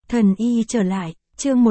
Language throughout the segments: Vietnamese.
Thần y trở lại, chương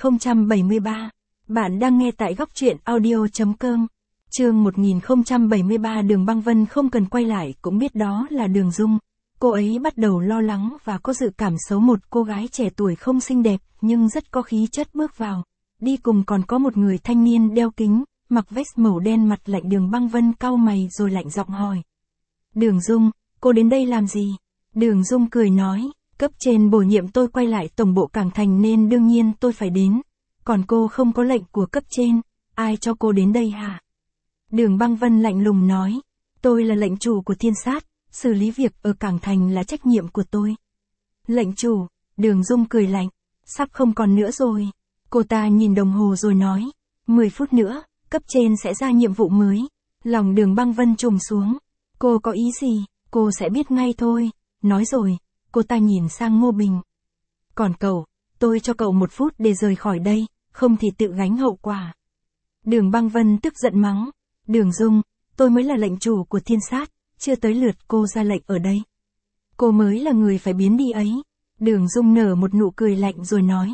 1073. Bạn đang nghe tại góc truyện audio.com. Chương 1073. Đường Băng Vân không cần quay lại cũng biết đó là Đường Dung. Cô ấy bắt đầu lo lắng và có dự cảm xấu, một cô gái trẻ tuổi không xinh đẹp nhưng rất có khí chất bước vào. Đi cùng còn có một người thanh niên đeo kính, mặc vest màu đen, mặt lạnh. Đường Băng Vân cau mày rồi lạnh giọng hỏi. Đường Dung, cô đến đây làm gì? Đường Dung cười nói, cấp trên bổ nhiệm tôi quay lại tổng bộ Cảng Thành nên đương nhiên tôi phải đến. Còn cô không có lệnh của cấp trên, ai cho cô đến đây hả? Đường Băng Vân lạnh lùng nói, tôi là lệnh chủ của Thiên Sát, xử lý việc ở Cảng Thành là trách nhiệm của tôi. Lệnh chủ, Đường Dung cười lạnh, sắp không còn nữa rồi. Cô ta nhìn đồng hồ rồi nói, 10 phút nữa, cấp trên sẽ ra nhiệm vụ mới. Lòng Đường Băng Vân trùng xuống, cô có ý gì, cô sẽ biết ngay thôi. Nói rồi, cô ta nhìn sang Ngô Bình. Còn cậu, tôi cho cậu 1 phút để rời khỏi đây, không thì tự gánh hậu quả. Đường Băng Vân tức giận mắng, Đường Dung, tôi mới là lệnh chủ của Thiên Sát, chưa tới lượt cô ra lệnh ở đây. Cô mới là người phải biến đi ấy. Đường Dung nở một nụ cười lạnh rồi nói,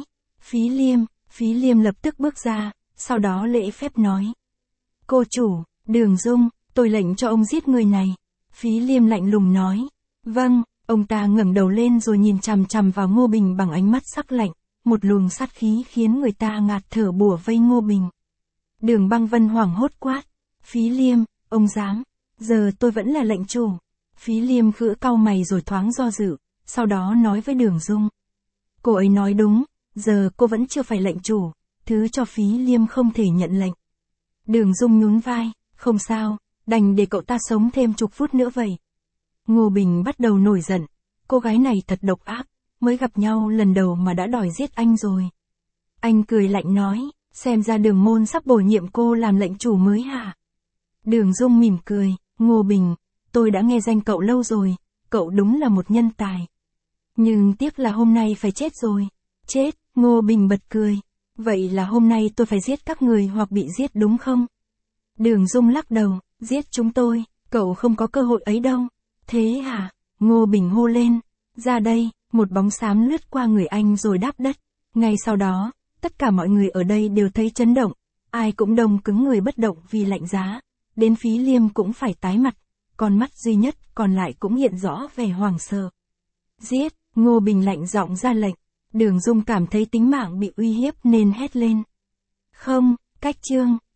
Phí Liêm lập tức bước ra, sau đó lễ phép nói. Cô chủ, Đường Dung, tôi lệnh cho ông giết người này. Phí Liêm lạnh lùng nói, vâng. Ông ta ngẩng đầu lên rồi nhìn chằm chằm vào Ngô Bình bằng ánh mắt sắc lạnh, một luồng sát khí khiến người ta ngạt thở bủa vây Ngô Bình. Đường Băng Vân hoảng hốt quát, Phí Liêm, ông dám, giờ tôi vẫn là lệnh chủ. Phí Liêm khẽ cau mày rồi thoáng do dự, sau đó nói với Đường Dung. Cô ấy nói đúng, giờ cô vẫn chưa phải lệnh chủ, thứ cho Phí Liêm không thể nhận lệnh. Đường Dung nhún vai, không sao, đành để cậu ta sống thêm chục phút nữa vậy. Ngô Bình bắt đầu nổi giận, cô gái này thật độc ác, mới gặp nhau lần đầu mà đã đòi giết anh rồi. Anh cười lạnh nói, xem ra Đường môn sắp bổ nhiệm cô làm lệnh chủ mới hả? Đường Dung mỉm cười, Ngô Bình, tôi đã nghe danh cậu lâu rồi, cậu đúng là một nhân tài. Nhưng tiếc là hôm nay phải chết rồi. Chết, Ngô Bình bật cười. Vậy là hôm nay tôi phải giết các người hoặc bị giết đúng không? Đường Dung lắc đầu, giết chúng tôi, cậu không có cơ hội ấy đâu. Thế hả? Ngô Bình hô lên. Ra đây, một bóng xám lướt qua người anh rồi đáp đất. Ngay sau đó, tất cả mọi người ở đây đều thấy chấn động. Ai cũng đông cứng người bất động vì lạnh giá. Đến Phí Liêm cũng phải tái mặt. Con mắt duy nhất còn lại cũng hiện rõ vẻ hoảng sợ. Giết, Ngô Bình lạnh giọng ra lệnh. Đường Dung cảm thấy tính mạng bị uy hiếp nên hét lên. Không, cách chương.